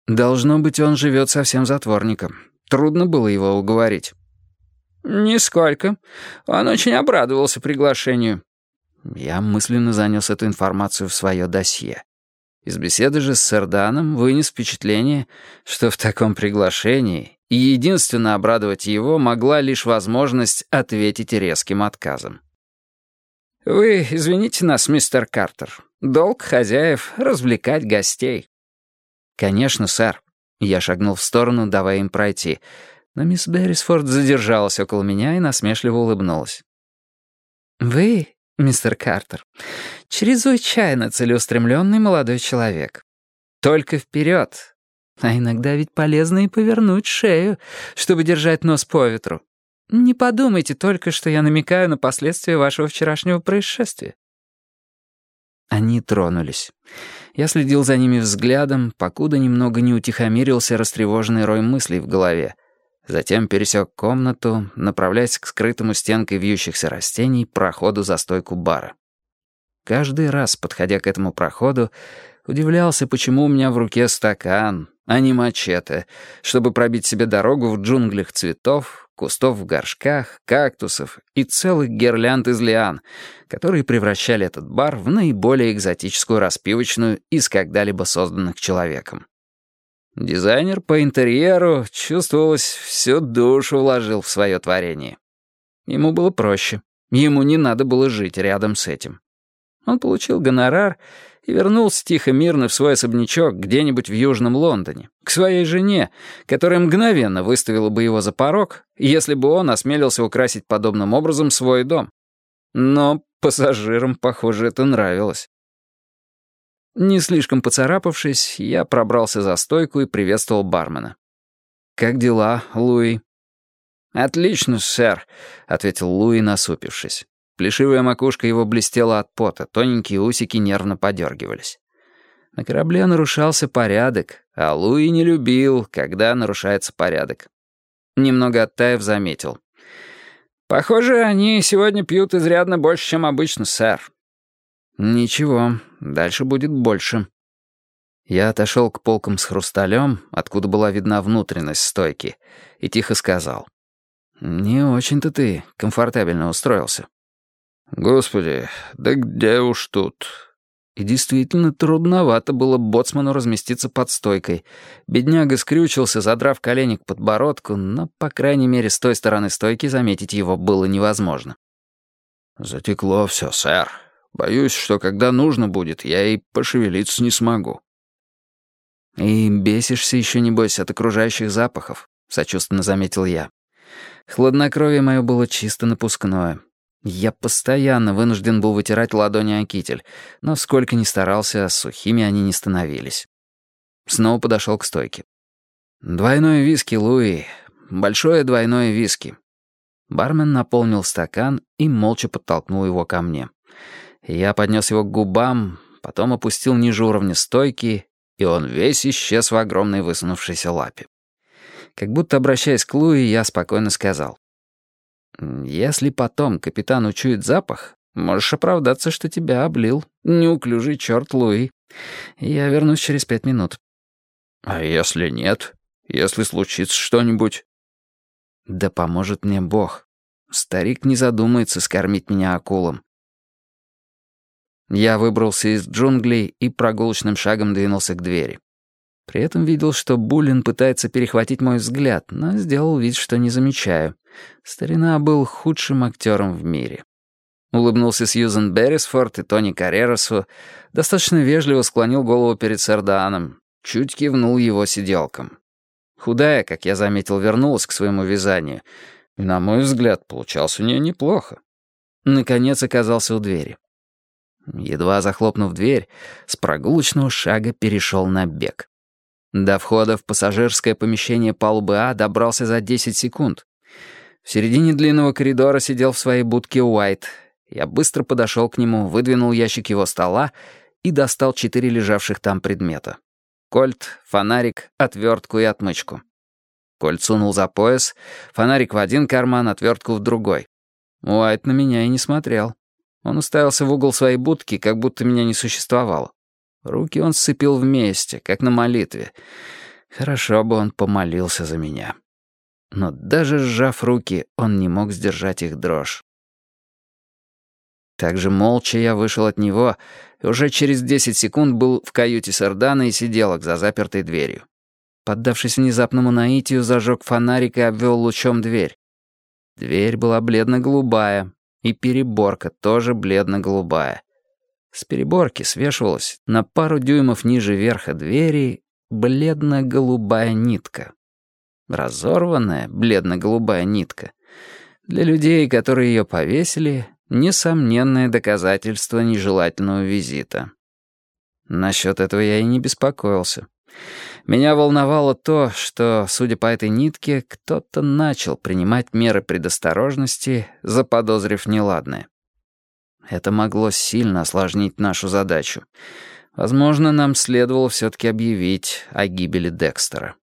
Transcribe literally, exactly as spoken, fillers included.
Должно быть, он живет совсем затворником. Трудно было его уговорить. «Нисколько. Он очень обрадовался приглашению». Я мысленно занес эту информацию в свое досье. Из беседы же с Сэрданом вынес впечатление, что в таком приглашении и единственно обрадовать его могла лишь возможность ответить резким отказом. «Вы извините нас, мистер Картер. Долг хозяев — развлекать гостей». «Конечно, сэр». Я шагнул в сторону, давая им пройти. Но мисс Беррисфорд задержалась около меня и насмешливо улыбнулась. «Вы, мистер Картер, чрезвычайно целеустремленный молодой человек. Только вперед. А иногда ведь полезно и повернуть шею, чтобы держать нос по ветру. Не подумайте только, что я намекаю на последствия вашего вчерашнего происшествия». Они тронулись. Я следил за ними взглядом, покуда немного не утихомирился растревоженный рой мыслей в голове. Затем пересек комнату, направляясь к скрытому стенкой вьющихся растений проходу за стойку бара. Каждый раз, подходя к этому проходу, удивлялся, почему у меня в руке стакан, а не мачете, чтобы пробить себе дорогу в джунглях цветов, кустов в горшках, кактусов и целых гирлянд из лиан, которые превращали этот бар в наиболее экзотическую распивочную из когда-либо созданных человеком. Дизайнер по интерьеру, чувствовалось, всю душу вложил в свое творение. Ему было проще. Ему не надо было жить рядом с этим. Он получил гонорар и вернулся тихо-мирно в свой особнячок где-нибудь в Южном Лондоне, к своей жене, которая мгновенно выставила бы его за порог, если бы он осмелился украсить подобным образом свой дом. Но пассажирам, похоже, это нравилось. Не слишком поцарапавшись, я пробрался за стойку и приветствовал бармена. «Как дела, Луи?» «Отлично, сэр», — ответил Луи, насупившись. Плешивая макушка его блестела от пота, тоненькие усики нервно подергивались. На корабле нарушался порядок, а Луи не любил, когда нарушается порядок. Немного оттаив, заметил. «Похоже, они сегодня пьют изрядно больше, чем обычно, сэр». «Ничего, дальше будет больше». Я отошел к полкам с хрусталем, откуда была видна внутренность стойки, и тихо сказал. «Не очень-то ты комфортабельно устроился». «Господи, да где уж тут?» И действительно трудновато было боцману разместиться под стойкой. Бедняга скрючился, задрав колени к подбородку, но, по крайней мере, с той стороны стойки заметить его было невозможно. «Затекло все, сэр. Боюсь, что когда нужно будет, я и пошевелиться не смогу». «И бесишься еще, небось, от окружающих запахов», — сочувственно заметил я. Хладнокровие мое было чисто напускное. Я постоянно вынужден был вытирать ладони о китель, но сколько ни старался, сухими они не становились. Снова подошел к стойке. «Двойное виски, Луи. Большое двойное виски». Бармен наполнил стакан и молча подтолкнул его ко мне. Я поднес его к губам, потом опустил ниже уровня стойки, и он весь исчез в огромной высунувшейся лапе. Как будто обращаясь к Луи, я спокойно сказал. «Если потом капитан учует запах, можешь оправдаться, что тебя облил. Неуклюжий черт Луи. Я вернусь через пять минут». «А если нет? Если случится что-нибудь?» «Да поможет мне Бог. Старик не задумается скормить меня акулам». Я выбрался из джунглей и прогулочным шагом двинулся к двери. При этом видел, что Буллин пытается перехватить мой взгляд, но сделал вид, что не замечаю. Старина был худшим актером в мире. Улыбнулся Сьюзен Беррисфорд и Тони Каррерасу, достаточно вежливо склонил голову перед Сэрданом, чуть кивнул его сиделкам. Худая, как я заметил, вернулась к своему вязанию, и, на мой взгляд, получалось у нее неплохо. Наконец оказался у двери. Едва захлопнув дверь, с прогулочного шага перешел на бег. До входа в пассажирское помещение палубы А добрался за десять секунд. В середине длинного коридора сидел в своей будке Уайт. Я быстро подошел к нему, выдвинул ящик его стола и достал четыре лежавших там предмета. Кольт, фонарик, отвертку и отмычку. Кольт сунул за пояс, фонарик в один карман, отвертку в другой. Уайт на меня и не смотрел. Он уставился в угол своей будки, как будто меня не существовало. Руки он сцепил вместе, как на молитве. Хорошо бы он помолился за меня. Но даже сжав руки, он не мог сдержать их дрожь. Так же молча я вышел от него, и уже через десять секунд был в каюте Сардана и сиделок за запертой дверью. Поддавшись внезапному наитию, зажег фонарик и обвел лучом дверь. Дверь была бледно-голубая, и переборка тоже бледно-голубая. С переборки свешивалась на пару дюймов ниже верха двери бледно-голубая нитка. Разорванная бледно-голубая нитка. Для людей, которые ее повесили, несомненное доказательство нежелательного визита. Насчет этого я и не беспокоился. Меня волновало то, что, судя по этой нитке, кто-то начал принимать меры предосторожности, заподозрив неладное. Это могло сильно осложнить нашу задачу. Возможно, нам следовало все-таки объявить о гибели Декстера.